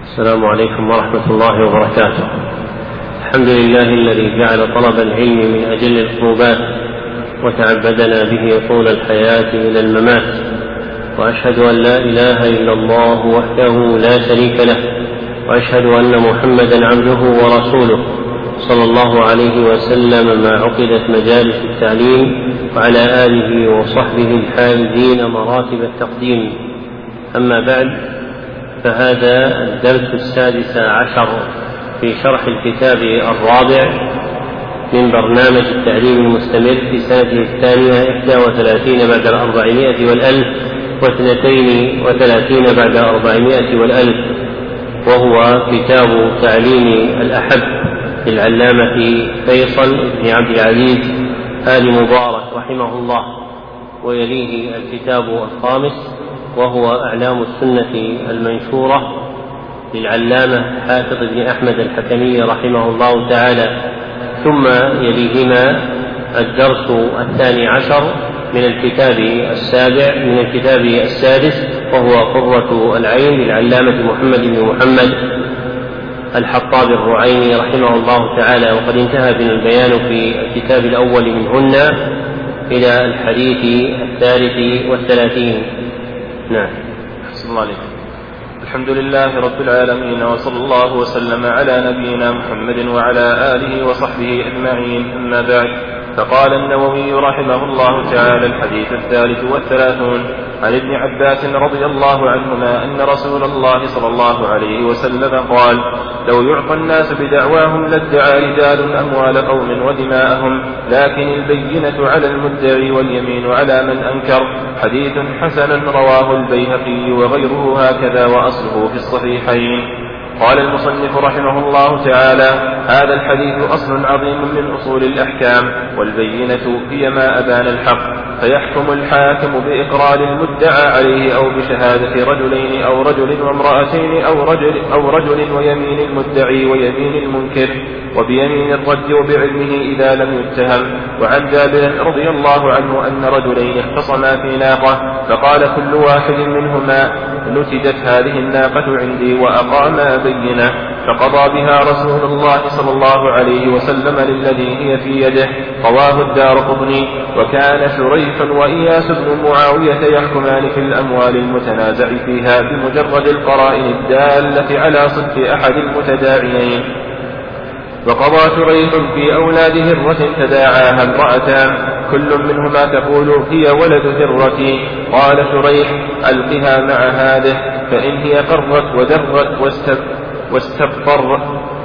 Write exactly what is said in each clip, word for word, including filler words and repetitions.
السلام عليكم ورحمة الله وبركاته. الحمد لله الذي جعل طلب العلم من أجل القربات وتعبدنا به طول الحياة إلى الممات، وأشهد أن لا إله إلا الله وحده لا شريك له، وأشهد أن محمدا عبده ورسوله صلى الله عليه وسلم ما عقدت مجالس التعليم، وعلى آله وصحبه الحائزين مراتب التقديم. أما بعد، فهذا الدرس السادس عشر في شرح الكتاب الرابع من برنامج التعليم المستمر في سنته الثانية إحدى وثلاثين بعد الأربعمائة والألف واثنتين وثلاثين بعد أربعمائة والألف، وهو كتاب تعليم الأحب للعلامة فيصل بن عبد العزيز آل مبارك رحمه الله. ويليه الكتاب الخامس وهو أعلام السنة المنشورة للعلامة حافظ بن أحمد الحكمي رحمه الله تعالى. ثم يليهما الدرس الثاني عشر من الكتاب السابع من الكتاب السادس وهو قرة العين للعلامة محمد بن محمد الحطاب الرعيني رحمه الله تعالى. وقد انتهى بنا البيان في الكتاب الأول منهن إلى الحديث الثالث والثلاثين. نعم. أحسن الله عليكم. الحمد لله رب العالمين، وصلى الله وسلم على نبينا محمد وعلى آله وصحبه أجمعين. أما بعد، فقال النووي رحمه الله تعالى: الحديث الثالث والثلاثون عن ابن عباس رضي الله عنهما أن رسول الله صلى الله عليه وسلم قال: لو يعطى الناس بدعواهم لادعى رجال أموال قوم ودماءهم، لكن البينة على المدعي واليمين على من أنكر. حديث حسن رواه البيهقي وغيره هكذا، وأصله في الصحيحين. قال المصنف رحمه الله تعالى: هذا الحديث أصل عظيم من أصول الأحكام، والبينة هي ما أبان الحق، فيحكم الحاكم بإقرار المدعى عليه أو بشهادة رجلين أو رجل وامرأتين أو رجل, أو رجل ويمين المدعي ويمين المنكر، وبيمين الرد وبعلمه إذا لم يتهم. وعن جابر رضي الله عنه أن رجلين اختصما في ناقة، فقال كل واحد منهما: نتجت هذه الناقة عندي، وأقاما بينة، فقضى بها رسول الله صلى الله عليه وسلم للذي هي في يده. رواه الدارقطني. وكان شريح وإياس بن معاوية يحكمان في الأموال المتنازع فيها بمجرد القرائن الدالة على صدق أحد المتداعيين. وقضى شريح في أولاد هرة تداعاها امرأتان، كل منهما تقول: هي ولد هرتي. قال شريح: ألقها مع هذه، فإن هي قرت ودرت واستبطرت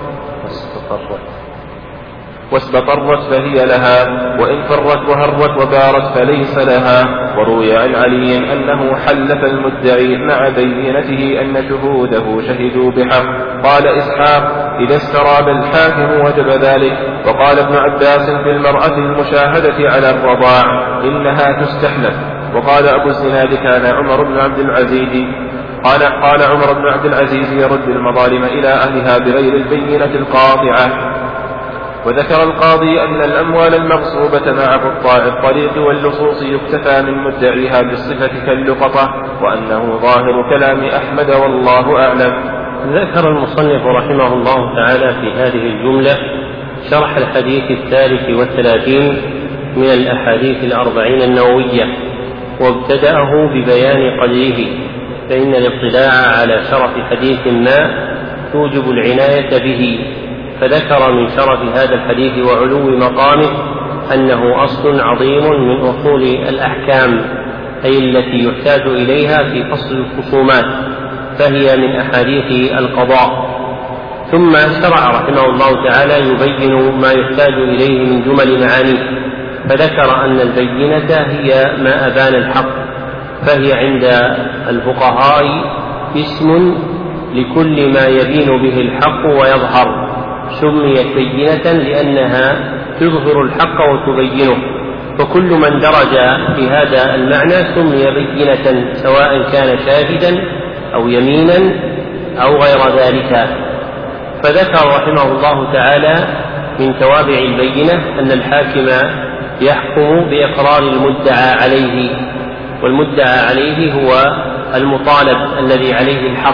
واستبطرت فهي لها، وإن فرت وهرت وبارت فليس لها. وروي عن علي أنه حلف المدعي مع بينته أن شهوده شهدوا بحق. قال إسحاق: إذا استراب الحاكم وجب ذلك. وقال ابن عباس في المرأة المشاهدة على الرضاع: إنها تستحلف. وقال أبو الزناد: كان عمر بن عبد العزيز قال, قال عمر بن عبد العزيز يرد المظالم إلى أهلها بغير البينة القاطعة. وذكر القاضي أن الأموال المغصوبة مع قطاع الطريق واللصوص يكتفى من مدعيها بالصفة كاللقطة، وأنه ظاهر كلام أحمد والله أعلم. ذكر المصنف رحمه الله تعالى في هذه الجملة شرح الحديث الثالث والثلاثين من الأحاديث الأربعين النووية، وابتدأه ببيان قدره، فإن الاطلاع على شرف حديث ما توجب العناية به. فذكر من شرف هذا الحديث وعلو مقامه أنه أصل عظيم من أصول الأحكام، أي التي يحتاج إليها في فصل الخصومات، فهي من أحاديث القضاء. ثم شرع رحمه الله تعالى يبين ما يحتاج إليه من جمل معانيه، فذكر أن البينة هي ما أبان الحق، فهي عند الفقهاء اسم لكل ما يبين به الحق ويظهر، سميت بينة لأنها تظهر الحق وتبينه، فكل من درج في هذا المعنى سمي بينة، سواء كان شاهدا أو يمينا أو غير ذلك. فذكر رحمه الله تعالى من توابع البينة أن الحاكم يحكم بإقرار المدعى عليه، والمدعى عليه هو المطالب الذي عليه الحق،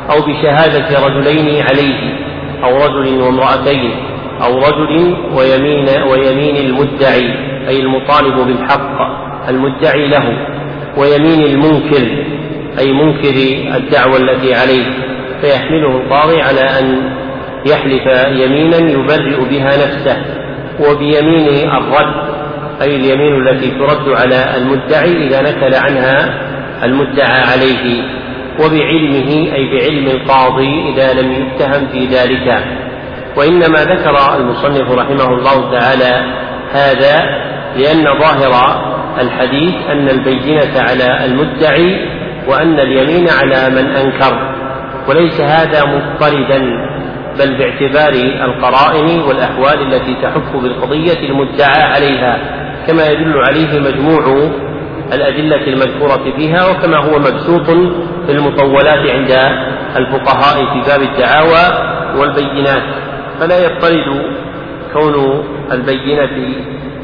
أو بشهادة رجلين عليه أو رجل وامرأتين أو رجل ويمين, ويمين المدعي أي المطالب بالحق المدعي له، ويمين المنكر أي منكر الدعوة التي عليه، فيحمله القاضي على أن يحلف يمينا يبرئ بها نفسه، وبيمين الرد أي اليمين التي ترد على المدعي إذا نكل عنها المدعى عليه، وبعلمه أي بعلم القاضي إذا لم يتهم في ذلك. وإنما ذكر المصنف رحمه الله تعالى هذا لأن ظاهر الحديث أن البينة على المدعي وأن اليمين على من أنكر، وليس هذا مضطردا، بل باعتبار القرائن والأحوال التي تحف بالقضية المدعى عليها، كما يدل عليه مجموع الأدلة المذكورة فيها، وكما هو مبسوط في المطولات عند الفقهاء في باب الدعاوى والبينات. فلا يضطرد كون البينة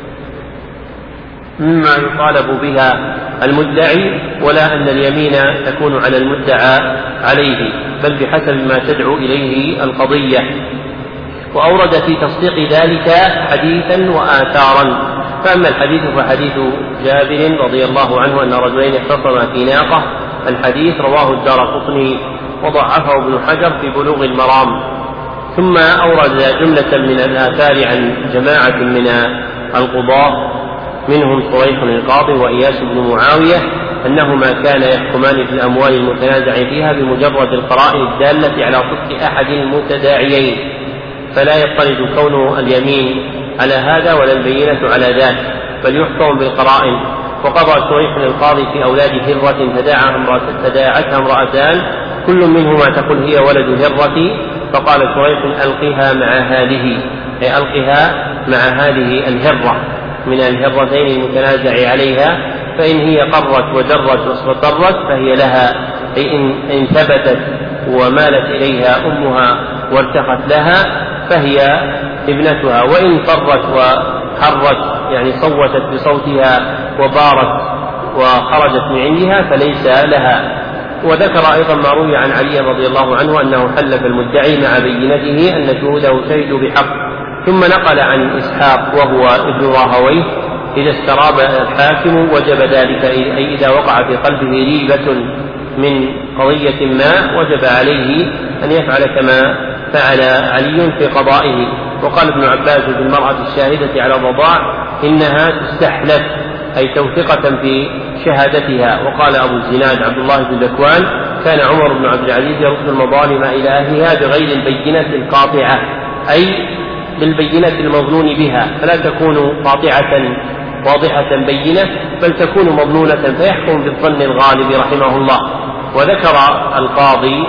مما يطالب بها المدعي، ولا أن اليمين تكون على المدعى عليه، بل بحسب ما تدعو إليه القضية. وأورد في تصديق ذلك حديثا وآثارا. فأما الحديث فحديث جابر رضي الله عنه أن رجلين اختصما في ناقة، الحديث رواه الدارقطني وضعفه ابن حجر في بلوغ المرام. ثم أورد جملة من الآثار عن جماعة من القضاة منهم شريح القاضي وإياس بن معاوية أنهما كانا يحكمان في الأموال المتنازع فيها بمجرد القرائن الدالة على صدق أحد المتداعيين، فلا يضطرد كون اليمين على هذا ولا البينة على ذاك، بل يحكم بالقرائن. وقضى شريح القاضي في أولاد هرة تداعتها امرأتان كل منهما تقول هي ولد هرة، فقال شريح ألقها مع هذه، أي ألقها مع هذه الهرة من الهرتين المتنازع عليها، فإن هي قرت ودرت واستطرت فهي لها، أي إن ثبتت ومالت إليها أمها وارتقت لها فهي ابنتها، وإن فرت وحرت يعني صوتت بصوتها وبارت وخرجت من عندها فليس لها. وذكر أيضا ما روي عن علي رضي الله عنه أنه حلف المدعي مع بينته أن شهوده شهدوا بحق. ثم نقل عن إسحاق وهو ابن راهويه إذا استراب الحاكم وجب ذلك، أي إذا وقع في قلبه ريبة من قضية ما وجب عليه أن يفعل كما فعل علي في قضائه. وقال ابن عباس في المرأة الشاهدة على الرضاع إنها تستحلف، أي توثقة في شهادتها. وقال أبو الزناد عبد الله بن ذكوان كان عمر بن عبد العزيز يرد المظالم إلى أهلها بغير البينة القاطعة، أي بالبينة المظنون بها، فلا تكون قاطعة واضحة بينة بل تكون مظنونة، فيحكم بالظن الغالب رحمه الله. وذكر القاضي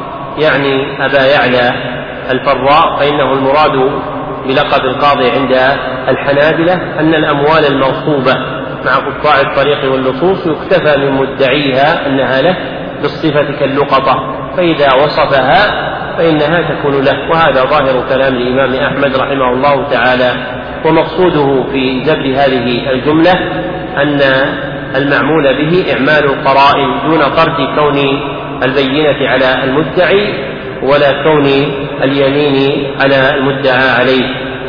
يعني أبا يعلى الفراء فإنه المراد بلقب القاضي عند الحنابلة أن الأموال المغصوبة مع قطاع الطريق واللصوص يكتفى من مدعيها أنها له بالصفة كاللقطة، فإذا وصفها فإنها تكون له. وهذا ظاهر كلام الإمام أحمد رحمه الله تعالى. ومقصوده في زبر هذه الجملة أن المعمول به إعمال القرائن دون طرد كون البينة على المدعي ولا كون اليمين على المدعى عليه.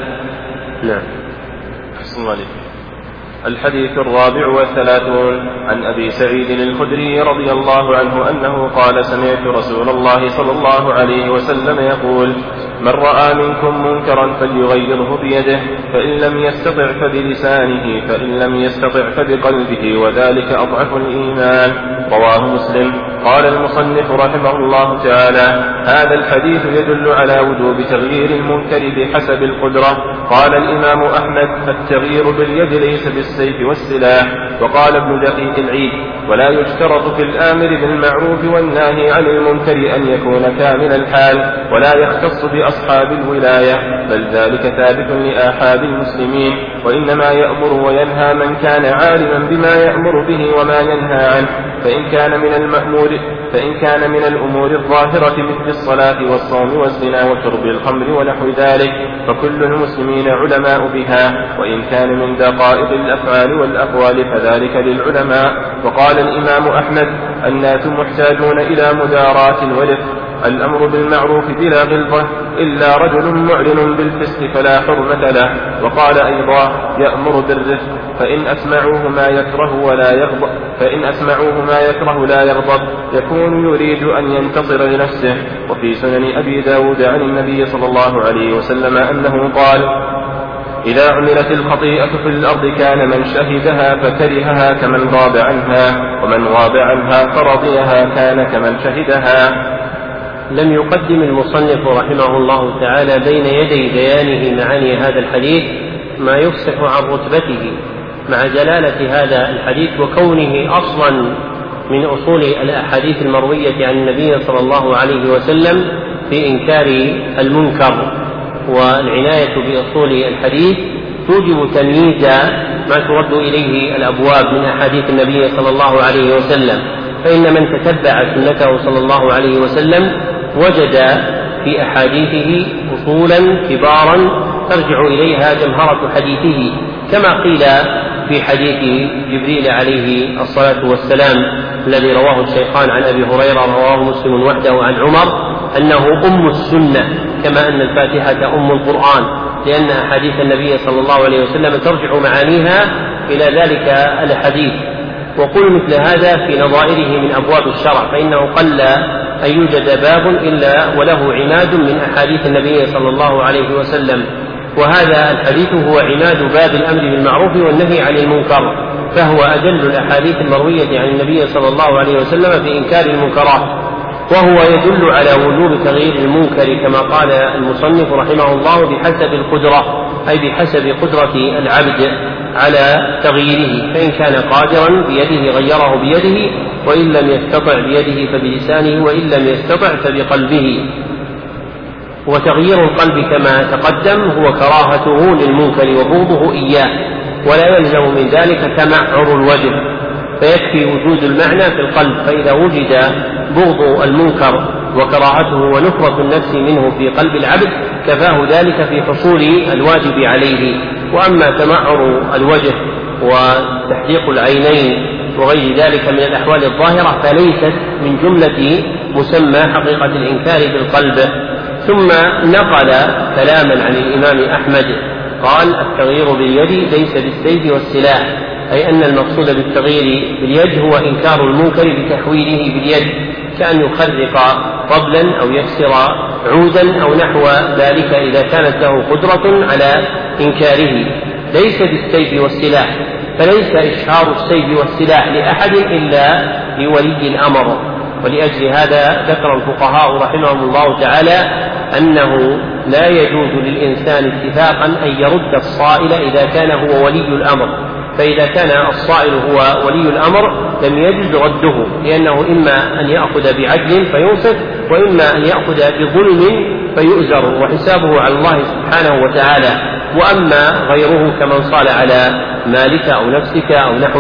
نعم. أحسن الله عليك. الحديث الرابع والثلاثون عن أبي سعيد الخدري رضي الله عنه أنه قال سمعت رسول الله صلى الله عليه وسلم يقول من رأى منكم منكرا فليغيره بيده، فإن لم يستطع فبلسانه، فإن لم يستطع فبقلبه، وذلك أضعف الإيمان. رواه مسلم. قال المصنف رحمه الله تعالى هذا الحديث يدل على وجوب تغيير المنكر بحسب القدرة. قال الإمام أحمد التغيير باليد ليس بالسيف والسلاح. وقال ابن دقيق العيد ولا يشترط في الآمر بالمعروف والناهي عن المنكر أن يكون كامل الحال ولا يختص بأصحاب الولاية، بل ذلك ثابت لآحاد المسلمين، وإنما يأمر وينهى من كان عالما بما يأمر به وما ينهى عنه. فإن كان من المأمور فإن كان من الأمور الظاهرة مثل الصلاة والصوم والزنا وشرب الخمر ونحو ذلك فكل المسلمين علماء بها، وإن كان من دقائق الأفعال والأقوال فذلك للعلماء. وقال الإمام أحمد الناس محتاجون إلى مداراة ورفق الأمر بالمعروف بلا غلظة إلا رجل معلن بالفسق فلا حرمة له. وقال أيضا يأمر بالرفق فإن أسمعوه ما يكره ولا يغضب فإن أسمعوه ما يكره لا يغضب يكون يريد أن ينتصر لنفسه. وفي سنن أبي داود عن النبي صلى الله عليه وسلم أنه قال إذا عملت الخطيئة في الأرض كان من شهدها فكرهها كمن غاب عنها ومن غاب عنها فرضيها كان كمن شهدها. لم يقدم المصنف رحمه الله تعالى بين يدي بيانه معاني هذا الحديث ما يفصح عن رتبته مع جلالة هذا الحديث وكونه أصلا من أصول الأحاديث المروية عن النبي صلى الله عليه وسلم في إنكار المنكر. والعناية بأصول الحديث توجب تمييز ما ترد إليه الأبواب من أحاديث النبي صلى الله عليه وسلم، فإن من تتبع سنته صلى الله عليه وسلم وجد في أحاديثه أصولا كبارا ترجع إليها جمهرة حديثه، كما قيل في حديث جبريل عليه الصلاة والسلام الذي رواه الشيخان عن أبي هريرة رواه مسلم وحده عن عمر أنه أم السنة كما أن الفاتحة أم القرآن، لأن أحاديث النبي صلى الله عليه وسلم ترجع معانيها إلى ذلك الحديث. وقل مثل هذا في نظائره من أبواب الشرع، فإنه قل أن يوجد باب إلا وله عماد من أحاديث النبي صلى الله عليه وسلم، وهذا الحديث هو عماد باب الأمر بالمعروف والنهي عن المنكر، فهو أدل الأحاديث المروية عن النبي صلى الله عليه وسلم في إنكار المنكرات، وهو يدل على وجوب تغيير المنكر كما قال المصنف رحمه الله بحسب القدرة، أي بحسب قدرة العبد على تغييره، فإن كان قادرا بيده غيره بيده، وإن لم يستطع بيده فبلسانه، وإن لم يستطع فبقلبه. وتغيير القلب كما تقدم هو كراهته للمنكر وبغضه إياه، ولا يلزم من ذلك تمعر الوجه، فيكفي وجود المعنى في القلب، فإذا وجد بغض المنكر وكراهته ونفرة النفس منه في قلب العبد كفاه ذلك في حصول الواجب عليه. وأما تمعر الوجه وتحديق العينين وغير ذلك من الأحوال الظاهرة فليست من جملة مسمى حقيقة الإنكار بالقلب. ثم نقل كلاما عن الإمام أحمد قال التغيير باليد ليس بالسيف والسلاح، أي أن المقصود بالتغيير باليد هو إنكار المنكر بتحويله باليد، كأن يخرق طبلا أو يكسر عودا أو نحو ذلك إذا كانت له قدرة على إنكاره، ليس بالسيف والسلاح، فليس إشهار السيف والسلاح لأحد إلا لولي الأمر. ولأجل هذا ذكر الفقهاء رحمهم الله تعالى أنه لا يجوز للإنسان اتفاقا أن يرد الصائل إذا كان هو ولي الأمر، فإذا كان الصائل هو ولي الأمر لم يجوز رده، لأنه إما أن يأخذ بعدل فينصف، وإما أن يأخذ بظلم فيؤزر، وحسابه على الله سبحانه وتعالى. وأما غيره كمن صال على مالك أو نفسك أو نحو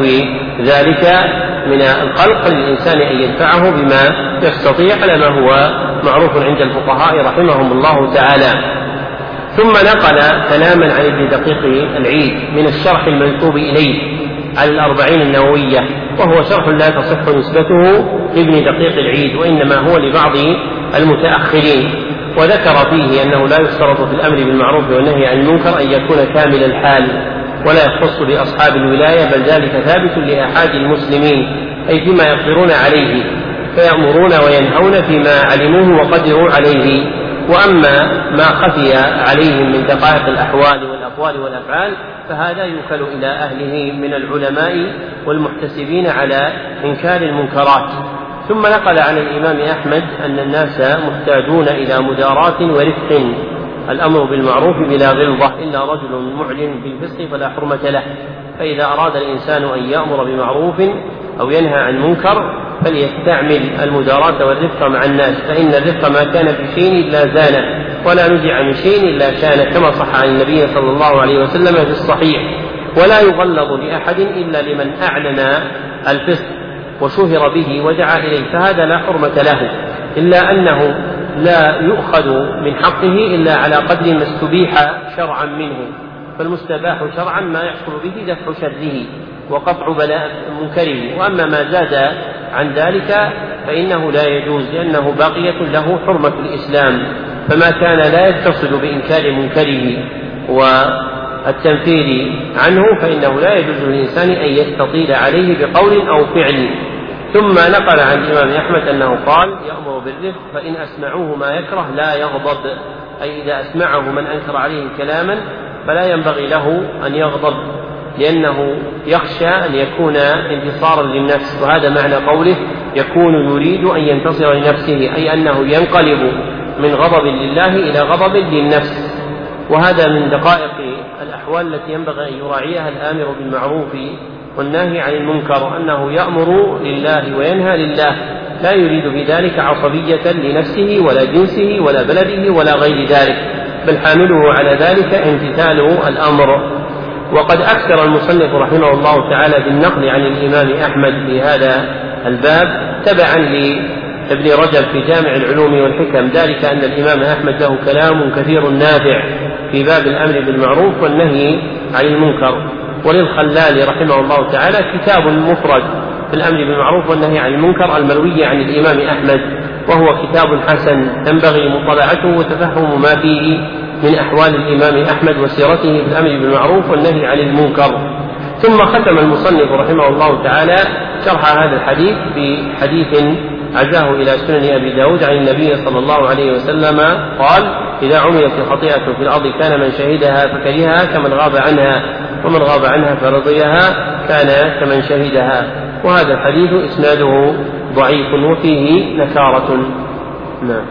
ذلك من الخلق للإنسان أن يدفعه بما يستطيع على ما هو معروف عند الفقهاء رحمهم الله تعالى. ثم نقل كلاما عن ابن دقيق العيد من الشرح المنسوب إليه على الأربعين النووية، وهو شرح لا تصح نسبته لابن دقيق العيد، وإنما هو لبعض المتأخرين، وذكر فيه أنه لا يشترط في الأمر بالمعروف والنهي عن المنكر أن يكون كامل الحال، ولا يختص بأصحاب الولاية، بل ذلك ثابت لأحد المسلمين، أي فيما يقدرون عليه، فيأمرون وينهون فيما علموه وقدروا عليه. وأما ما خفي عليهم من دقائق الأحوال والأقوال والأفعال فهذا يوكل إلى أهله من العلماء والمحتسبين على إنكار المنكرات. ثم نقل عن الإمام أحمد أن الناس محتاجون إلى مداراة ورفق، الأمر بالمعروف بلا غلظة، إلا رجل معلن بالفسق فلا حرمة له. فإذا أراد الإنسان أن يأمر بمعروف أو ينهى عن منكر فليستعمل المداراة والرفق مع الناس، فإن الرفق ما كان في شيء إلا زانه، ولا نزع من شيء إلا شانه، كما صح عن النبي صلى الله عليه وسلم في الصحيح. ولا يغلظ لأحد إلا لمن أعلن الفسق وشهر به ودعا إليه، فهذا لا حرمة له، إلا أنه لا يؤخذ من حقه إلا على قدر ما استبيح شرعا منه، فالمستباح شرعا ما يحصل به دفع شره وقطع بلاء منكره. وأما ما زاد عن ذلك فإنه لا يجوز، لأنه باقية له حرمة الإسلام، فما كان لا يتصل بإنكار منكره والتنفير عنه فإنه لا يجوز للإنسان أن يستطيل عليه بقول أو فعل. ثم نقل عن الإمام أحمد أنه قال: يأمر بالرفق فإن أسمعوه ما يكره لا يغضب، أي إذا أسمعه من أنكر عليه كلاما فلا ينبغي له أن يغضب، لأنه يخشى أن يكون انتصارا للنفس. وهذا معنى قوله: يكون يريد أن ينتصر لنفسه، أي أنه ينقلب من غضب لله إلى غضب للنفس. وهذا من دقائق الأحوال التي ينبغي أن يراعيها الآمر بالمعروف والناهي عن المنكر، أنه يأمر لله وينهى لله، لا يريد بذلك عصبية لنفسه ولا جنسه ولا بلده ولا غير ذلك، بل حامله على ذلك امتثال الأمر. وقد أكثر المصنف رحمه الله تعالى بالنقل عن الإمام أحمد في هذا الباب تبعا لابن رجب في جامع العلوم والحكم، ذلك أن الإمام أحمد له كلام كثير نافع في باب الأمر بالمعروف والنهي عن المنكر. وللخلال رحمه الله تعالى كتاب مفرد في الأمر بالمعروف والنهي عن المنكر المروي عن الإمام أحمد، وهو كتاب حسن ينبغي مطالعته وتفهم ما فيه من أحوال الإمام أحمد وسيرته في الأمر بالمعروف والنهي عن المنكر. ثم ختم المصنف رحمه الله تعالى شرح هذا الحديث بحديث عزاه إلى سنن أبي داود عن النبي صلى الله عليه وسلم قال: إذا عملت الخطيئة في الأرض كان من شهدها فكرهها كمن غاب عنها، ومن غاب عنها فرضيها كان كمن شهدها. وهذا الحديث إسناده ضعيف وفيه نكارة. نعم.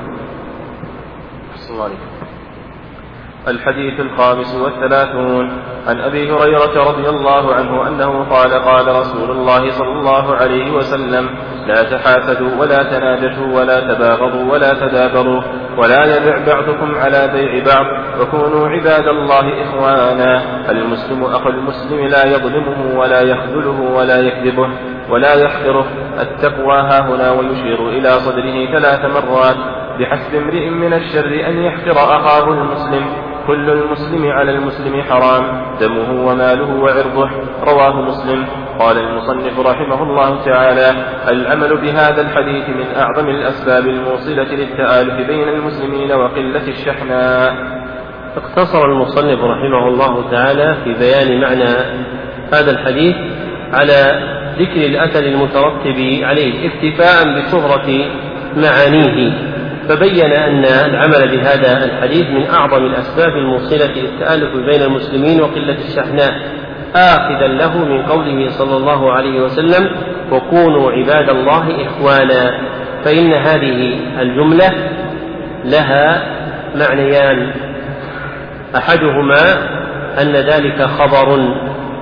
الحديث الخامس والثلاثون عن أبي هريرة رضي الله عنه أنه قال: قال رسول الله صلى الله عليه وسلم: لا تحاسدوا ولا تناجشوا ولا تباغضوا ولا تدابروا ولا يبع بعضكم على بيع بعض، وكونوا عباد الله إخوانا. المسلم أخو المسلم لا يظلمه ولا يخذله ولا يكذبه ولا يحقره. التقوى هاهنا، ويشير إلى صدره ثلاث مرات: بحسب امرئ من الشر أن يحقر أخاه المسلم. كل المسلم على المسلم حرام، دمه وماله وعرضه. رواه مسلم. قال المصنف رحمه الله تعالى: العمل بهذا الحديث من أعظم الأسباب الموصلة للتآلف بين المسلمين وقلة الشحناء. اقتصر المصنف رحمه الله تعالى في بيان معنى هذا الحديث على ذكر الأثر المترتب عليه اكتفاء بشهرة معانيه، فبين أن العمل بهذا الحديث من أعظم الأسباب الموصلة للتآلف بين المسلمين وقلة الشحناء، آخذا له من قوله صلى الله عليه وسلم: وكونوا عباد الله إخوانا. فإن هذه الجملة لها معنيان: أحدهما أن ذلك خبر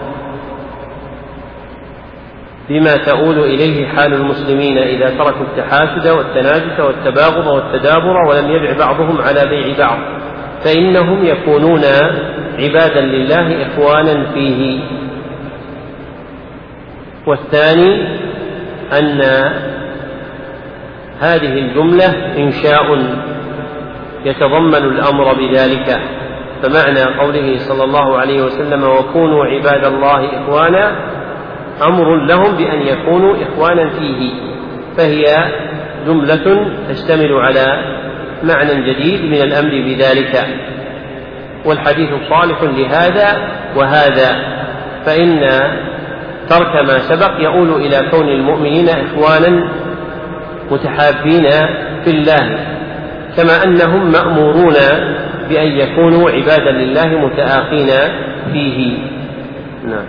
بما تؤول إليه حال المسلمين إذا تركوا التحاسد والتناجش والتباغض والتدابر ولم يبع بعضهم على بيع بعض، فإنهم يكونون عبادا لله إخوانا فيه. والثاني أن هذه الجملة إنشاء يتضمن الأمر بذلك، فمعنى قوله صلى الله عليه وسلم: وكونوا عباد الله إخوانا، أمر لهم بأن يكونوا إخوانا فيه، فهي جملة تشتمل على معنى جديد من الأمر بذلك. والحديث صالح لهذا وهذا، فإن ترك ما سبق يؤول إلى كون المؤمنين إخوانا متحابين في الله، كما أنهم مأمورون بأن يكونوا عبادا لله متآخين فيه. نعم.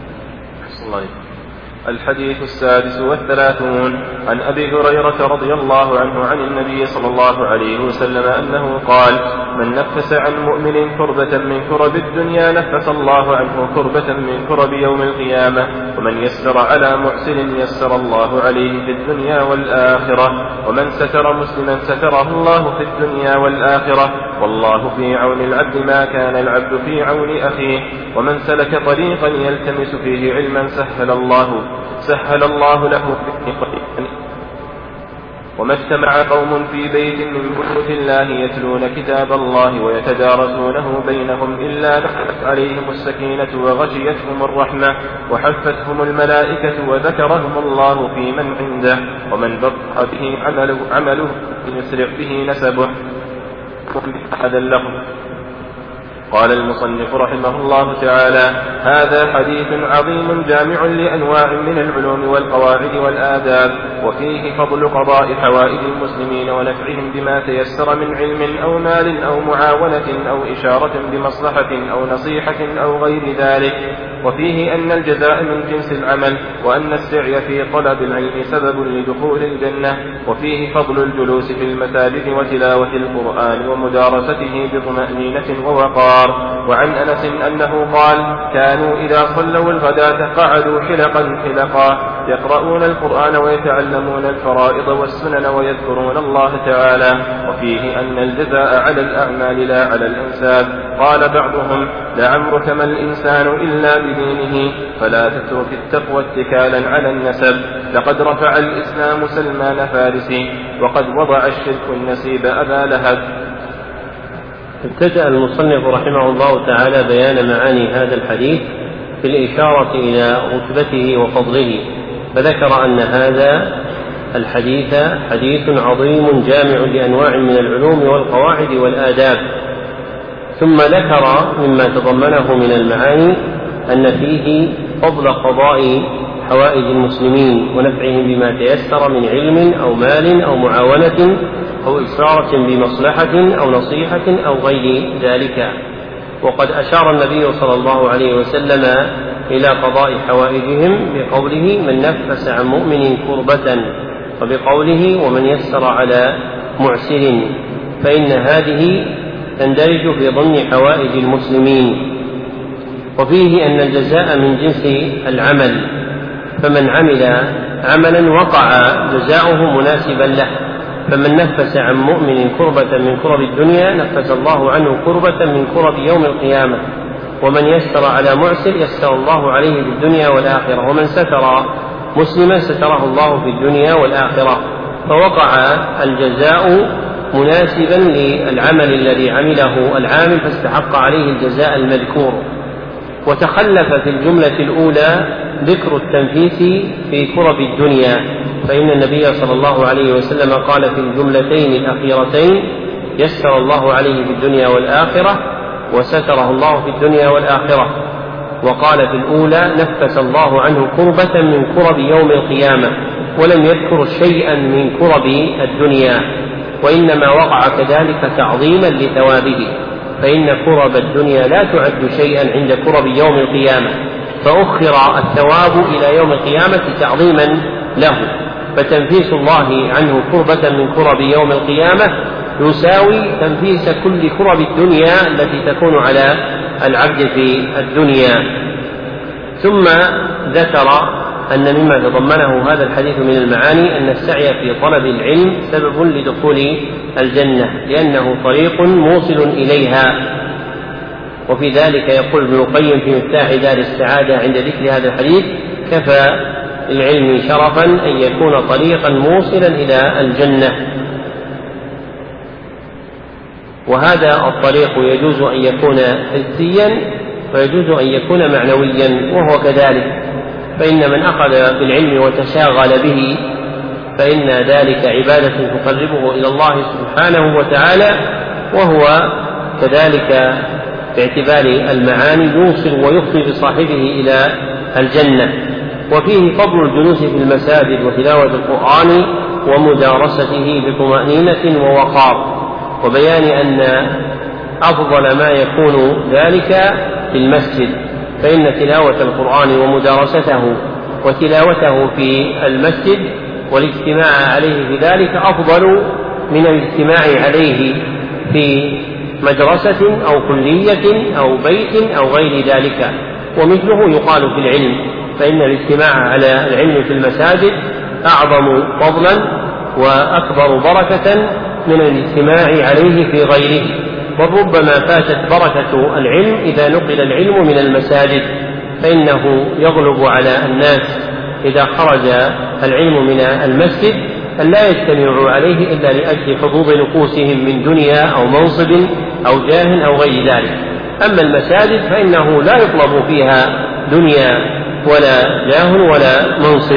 الحديث السادس والثلاثون عن أبي هريرة رضي الله عنه عن النبي صلى الله عليه وسلم أنه قال: من نفس عن مؤمن كربة من كرب الدنيا نفس الله عنه كربة من كرب يوم القيامة، ومن يسر على محسن يسر الله عليه في الدنيا والآخرة، ومن ستر مسلما ستره الله في الدنيا والآخرة، والله في عون العبد ما كان العبد في عون أخيه، ومن سلك طريقا يلتمس فيه علما سهل الله سهل الله له فيه طريقا وما اجتمع قوم في بيت من بيوت الله يتلون كتاب الله ويتدارسونه بينهم إلا دخلت عليهم السكينة وغشيتهم الرحمة وحفتهم الملائكة وذكرهم الله في من عنده ومن بطأ به عمله, عمله يسرع به نسبه هذا لهم. قال المصنف رحمه الله تعالى: هذا حديث عظيم جامع لأنواع من العلوم والقواعد والآداب، وفيه فضل قضاء حوائج المسلمين ونفعهم بما تيسر من علم أو مال أو معاونة أو إشارة بمصلحة أو نصيحة أو غير ذلك، وفيه أن الجزاء من جنس العمل، وأن السعي في طلب العلم سبب لدخول الجنة، وفيه فضل الجلوس في المساجد وتلاوة القرآن ومدارسته بطمأنينة ووقار. وعن أنس أنه قال: كانوا إذا صلوا الغداة قعدوا حلقا حلقا يقرؤون القرآن ويتعلمون الفرائض والسنن ويذكرون الله تعالى. وفيه أن الجزاء على الأعمال لا على الأنساب. قال بعضهم: لعمرك ما الإنسان إلا بدينه، فلا تترك التقوى اتكالا على النسب، لقد رفع الإسلام سلمان فارسي، وقد وضع الشرك النسيب أبا لهب. ابتدأ المصنف رحمه الله تعالى بيان معاني هذا الحديث في الإشارة إلى رتبته وفضله، فذكر أن هذا الحديث حديث عظيم جامع لأنواع من العلوم والقواعد والآداب، ثم ذكر مما تضمنه من المعاني أن فيه فضل قضاء حوائج المسلمين ونفعهم بما تيسر من علم أو مال أو معاونة أو إشارة بمصلحة أو نصيحة أو غير ذلك. وقد أشار النبي صلى الله عليه وسلم إلى قضاء حوائجهم بقوله: من نفس عن مؤمن كربة، وبقوله: ومن يسر على معسر، فإن هذه تندرج في ضمن حوائج المسلمين. وفيه أن الجزاء من جنس العمل، فمن عمل عملا وقع جزاؤه مناسبا له، فمن نفس عن مؤمن كربة من كرب الدنيا نفس الله عنه كربة من كرب يوم القيامة، ومن يسر على معسر يسر الله عليه في الدنيا والآخرة، ومن ستر مسلما ستره الله في الدنيا والآخرة. فوقع الجزاء مناسبا للعمل الذي عمله العامل فاستحق عليه الجزاء المذكور. وتخلف في الجملة الأولى ذكر التنفيس في كرب الدنيا، فإن النبي صلى الله عليه وسلم قال في الجملتين الأخيرتين: يسر الله عليه في الدنيا والآخرة، وستره الله في الدنيا والآخرة. وقال في الأولى: نفس الله عنه كربة من كرب يوم القيامة، ولم يذكر شيئا من كرب الدنيا، وإنما وقع كذلك تعظيما لثوابه، فإن كرب الدنيا لا تعد شيئا عند كرب يوم القيامة، فأخر الثواب إلى يوم القيامة تعظيما له. فتنفيس الله عنه كربة من كرب يوم القيامة يساوي تنفيس كل كرب الدنيا التي تكون على العبد في الدنيا. ثم ذكر أن مما تضمنه هذا الحديث من المعاني أن السعي في طلب العلم سبب لدخول الجنة، لأنه طريق موصل إليها. وفي ذلك يقول ابن القيم في مفتاح دار السعادة عند ذكر هذا الحديث: كفى العلم شرفا أن يكون طريقا موصلا إلى الجنة. وهذا الطريق يجوز أن يكون حسيا ويجوز أن يكون معنويا، وهو كذلك، فإن من أخذ بالعلم وتشاغل به فإن ذلك عبادة تقربه إلى الله سبحانه وتعالى، وهو كذلك باعتبار المعاني يوصل ويفضي بصاحبه إلى الجنة. وفيه فضل الجلوس في المساجد وتلاوة القرآن ومدارسته بطمأنينة ووقار، وبيان أن أفضل ما يكون ذلك في المسجد، فإن تلاوة القرآن ومدارسته وتلاوته في المسجد والاجتماع عليه في ذلك أفضل من الاجتماع عليه في مدرسة أو كلية أو بيت أو غير ذلك. ومثله يقال في العلم، فإن الاجتماع على العلم في المساجد أعظم فضلا وأكبر بركة من الاجتماع عليه في غيره. وربما فاتت بركة العلم إذا نقل العلم من المساجد، فإنه يغلب على الناس إذا خرج العلم من المسجد أن لا يجتمعوا عليه إلا لأجل حظوظ نفوسهم من دنيا أو منصب أو جاه أو غير ذلك. أما المساجد فإنه لا يطلب فيها دنيا ولا جاه ولا منصب،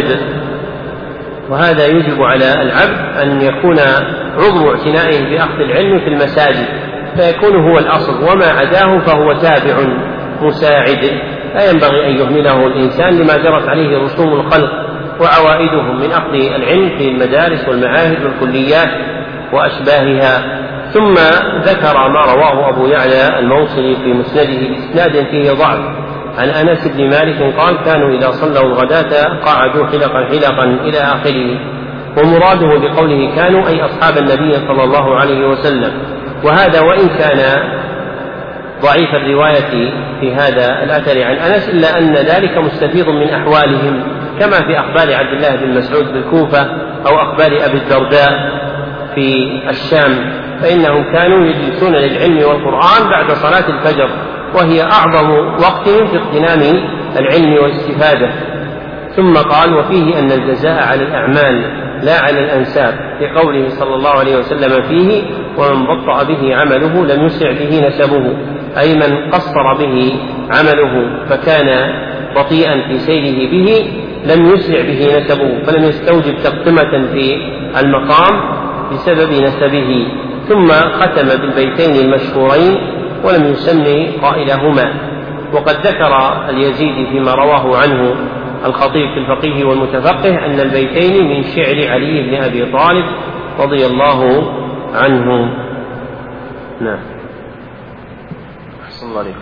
وهذا يجب على العبد أن يكون عضو اعتنائه بأخذ العلم في المساجد، فيكون هو الأصل، وما عداه فهو تابع مساعد. لا ينبغي أن يهمله الإنسان لما جرت عليه رسوم الخلق وعوائدهم من أخذ العلم في المدارس والمعاهد والكليات وأشباهها. ثم ذكر ما رواه أبو يعلى الموصلي في مسنده بإسناد فيه ضعف عن أنس بن مالك قال: كانوا إذا صلوا الغداة قعدوا حلقا حلقا إلى آخره. ومراده بقوله كانوا أي أصحاب النبي صلى الله عليه وسلم. وهذا وإن كان ضعيف الرواية في هذا الأثر عن أنس إلا أن ذلك مستفيض من أحوالهم، كما في أخبار عبد الله بن مسعود بالكوفة أو أخبار أبي الدرداء في الشام، فإنهم كانوا يجلسون للعلم والقرآن بعد صلاة الفجر، وهي أعظم وقت في اغتنام العلم والاستفادة. ثم قال: وفيه أن الجزاء على الأعمال لا على الأنساب، في قوله صلى الله عليه وسلم فيه: ومن بطأ به عمله لم يسرع به نسبه، أي من قصر به عمله فكان بطيئا في سيره به لم يسرع به نسبه، فلم يستوجب تقدمة في المقام بسبب نسبه. ثم ختم بالبيتين المشهورين ولم يسمي قائلهما. وقد ذكر اليزيدي فيما رواه عنه الخطيب في الفقيه والمتفقه أن البيتين من شعر علي بن أبي طالب رضي الله عنه. نعم. أحسن الله عليكم.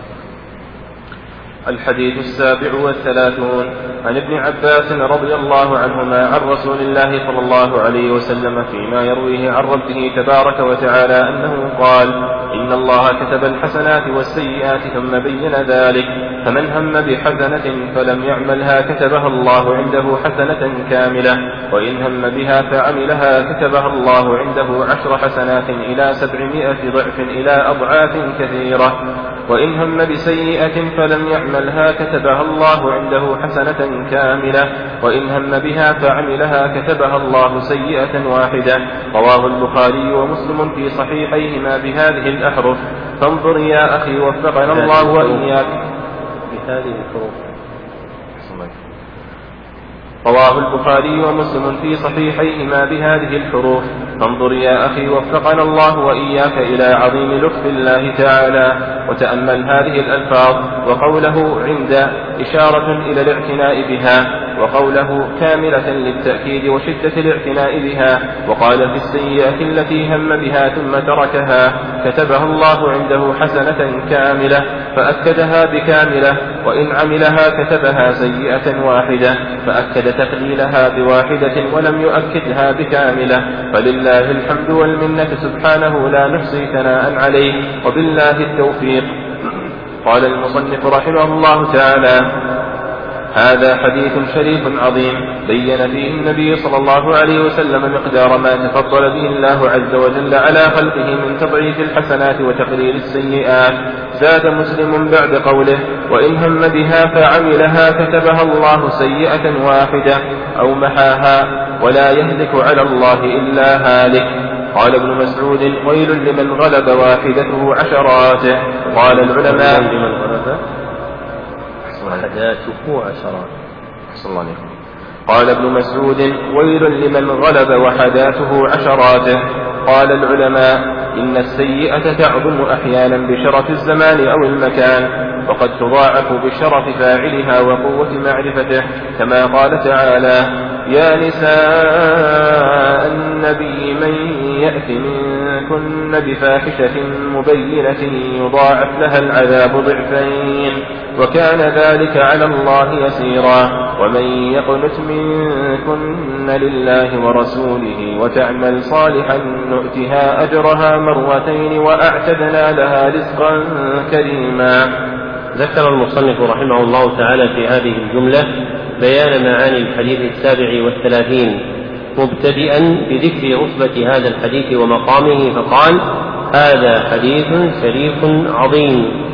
الحديث السابع والثلاثون عن ابن عباس رضي الله عنهما عن رسول الله صلى الله عليه وسلم فيما يرويه عن ربه تبارك وتعالى أنه قال: إن الله كتب الحسنات والسيئات ثم بين ذلك، فمن هم بحسنة فلم يعملها كتبها الله عنده حسنة كاملة، وإن هم بها فعملها كتبها الله عنده عشر حسنات إلى سبعمائة ضعف إلى أضعاف كثيرة، وإن هم بسيئة فلم يعملها كتبها الله عنده حسنة كاملة، وإن هم بها فعملها كتبها الله سيئة واحدة. رواه البخاري ومسلم في صحيحيهما بهذه الأحرف. فانظر يا أخي وفقنا الله وإياك بهذه الحروف. رواه البخاري ومسلم في صحيحيهما بهذه الحروف. فانظر يا أخي وفقنا الله وإياك إلى عظيم لطف الله تعالى، وتأمل هذه الألفاظ: وقوله عند إشارة إلى الاعتناء بها، وقوله كاملة للتأكيد وشدة الاعتناء بها، وقال في السيئة التي هم بها ثم تركها كتبها الله عنده حسنة كاملة، فأكدها بكاملة، وإن عملها كتبها سيئة واحدة، فأكد تقليلها بواحدة ولم يؤكدها بكاملة. فلله الحمد والمنة سبحانه لا نحصي ثناء عليه، وبالله التوفيق. قال المصنف رحمه الله تعالى: هذا حديث شريف عظيم بين فيه النبي صلى الله عليه وسلم مقدار ما تفضل به الله عز وجل على خلقه من تضعيف الحسنات وتقليل السيئات. زاد مسلم بعد قوله: وإن هم بها فعملها كتبها الله سيئة واحدة أو محاها، ولا يهلك على الله إلا هالك. قال ابن مسعود: ويل لمن غلب واحدته عشراته. قال العلماء: لمن غلب وحداته عشرات. أحسن الله عليكم. قال ابن مسعود: ويل لمن غلب وحداته عشراته. قال العلماء: إن السيئة تعظم أحيانا بشرف الزمان أو المكان، وقد تضاعف بشرف فاعلها وقوة معرفته، كما قال تعالى: يا نساء النبي من يأت منكن بفاحشة مبينة يضاعف لها العذاب ضعفين، وكان ذلك على الله يسيرا. ومن يقنت منكن لله ورسوله وتعمل صالحا نؤتها أجرها مرتين وأعتدنا لها رزقا كريما. ذكر المصنف رحمه الله تعالى في هذه الجملة بيان معاني الحديث السابع والثلاثين، مبتدئا بذكر رتبة هذا الحديث ومقامه، فقال: هذا حديث شريف عظيم.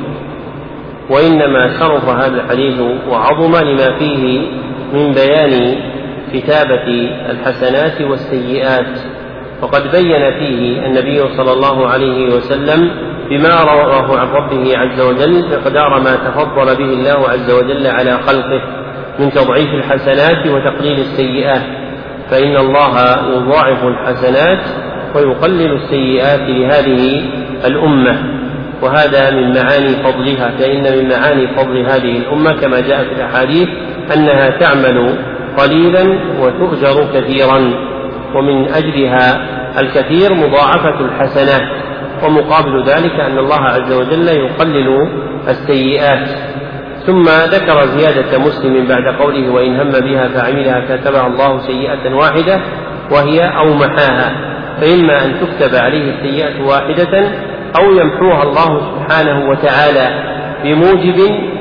وإنما شرف هذا الحديث وعظم لما فيه من بيان كتابة الحسنات والسيئات. وقد بين فيه النبي صلى الله عليه وسلم بما رواه عن ربه عز وجل مقدار ما تفضل به الله عز وجل على خلقه من تضعيف الحسنات وتقليل السيئات، فإن الله يضاعف الحسنات ويقلل السيئات لهذه الأمة، وهذا من معاني فضلها. فإن من معاني فضل هذه الأمة كما جاء في الأحاديث أنها تعمل قليلا وتؤجر كثيرا، ومن أجلها الكثير مضاعفة الحسنات، ومقابل ذلك أن الله عز وجل يقلل السيئات. ثم ذكر زيادة مسلم بعد قوله وإن هم بها فعملها كتبها الله سيئة واحدة وهي أو محاها، فإما أن تكتب عليه السيئة واحدة أو يمحوها الله سبحانه وتعالى بموجب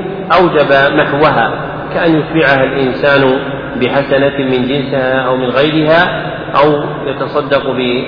أوجب محوها، كأن يتبعها الإنسان بحسنة من جنسها أو من غيرها، أو يتصدق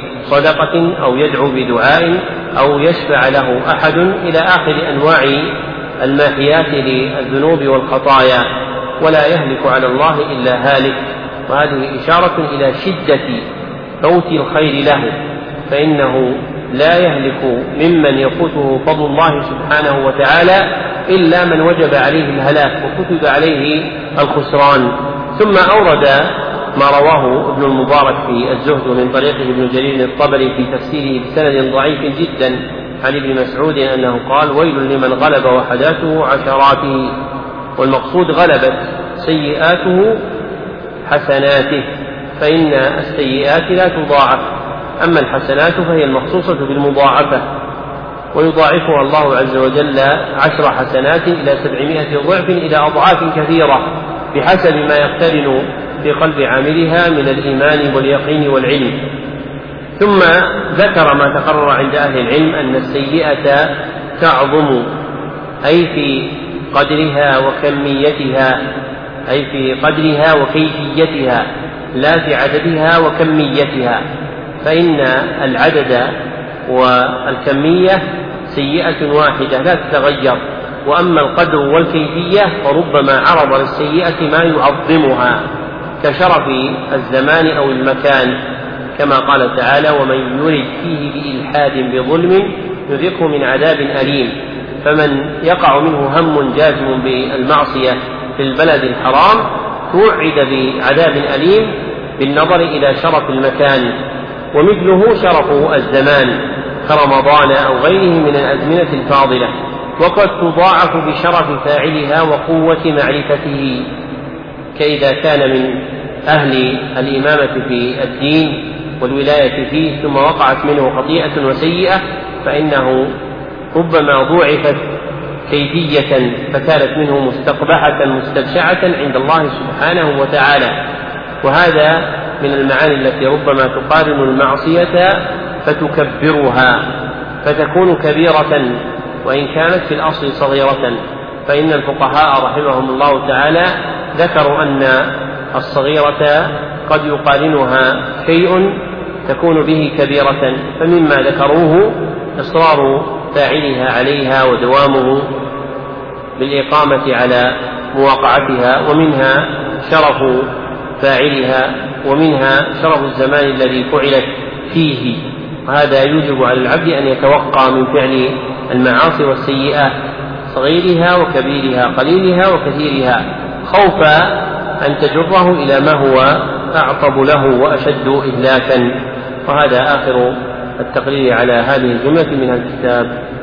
بصدقة أو يدعو بدعاء أو يشفع له أحد إلى آخر أنواع الماحيات للذنوب والخطايا، ولا يهلك على الله إلا هالك. وهذه إشارة إلى شدة فوت الخير له، فإنه لا يهلك ممن يفوته فضل الله سبحانه وتعالى إلا من وجب عليه الهلاك وكتب عليه الخسران. ثم أورد ما رواه ابن المبارك في الزهد من طريقه ابن جرير الطبري في تفسيره بسند ضعيف جدا عن ابن مسعود أنه قال ويل لمن غلب وحداته عشراته، والمقصود غلبت سيئاته حسناته، فإن السيئات لا تضاعف، أما الحسنات فهي المخصوصة بالمضاعفة، ويضاعفها الله عز وجل عشر حسنات إلى سبعمائة ضعف إلى أضعاف كثيرة بحسب ما يقترن في قلب عاملها من الإيمان واليقين والعلم. ثم ذكر ما تقرر عند أهل العلم أن السيئة تعظم، أي في قدرها وكميتها، أي في قدرها وكيفيتها لا في عددها وكميتها، فإن العدد والكمية سيئة واحدة لا تتغير، وأما القدر والكيفية فربما عرض للسيئة ما يعظمها كشرف الزمان أو المكان، كما قال تعالى ومن يرد فيه بإلحاد بظلم يذقه من عذاب أليم. فمن يقع منه هم جازم بالمعصية في البلد الحرام توعد بعذاب أليم بالنظر إلى شرف المكان، ومثله شرف الزمان كرمضان أو غيره من الأزمنة الفاضلة، وقد تضاعف بشرف فاعلها وقوة معرفته، كإذا كان من أهل الإمامة في الدين والولاية فيه ثم وقعت منه خطيئة وسيئة فإنه ربما ضوعفت كيفية فكانت منه مستقبحة مستبشعة عند الله سبحانه وتعالى. وهذا من المعاني التي ربما تقارن المعصية فتكبرها فتكون كبيرة وإن كانت في الأصل صغيرة، فإن الفقهاء رحمهم الله تعالى ذكروا أن الصغيرة قد يقارنها شيء تكون به كبيرة، فمما ذكروه إصرار فاعلها عليها ودوامه بالإقامة على مواقعتها، ومنها شرف فاعلها، ومنها شرف الزمان الذي فعلت فيه. وهذا يوجب على العبد أن يتوقع من فعل المعاصي والسيئات صغيرها وكبيرها قليلها وكثيرها، خوف أن تجره إلى ما هو أعطب له وأشد إهلاكا. وهذا آخر التقرير على هذه الجملة من الكتاب.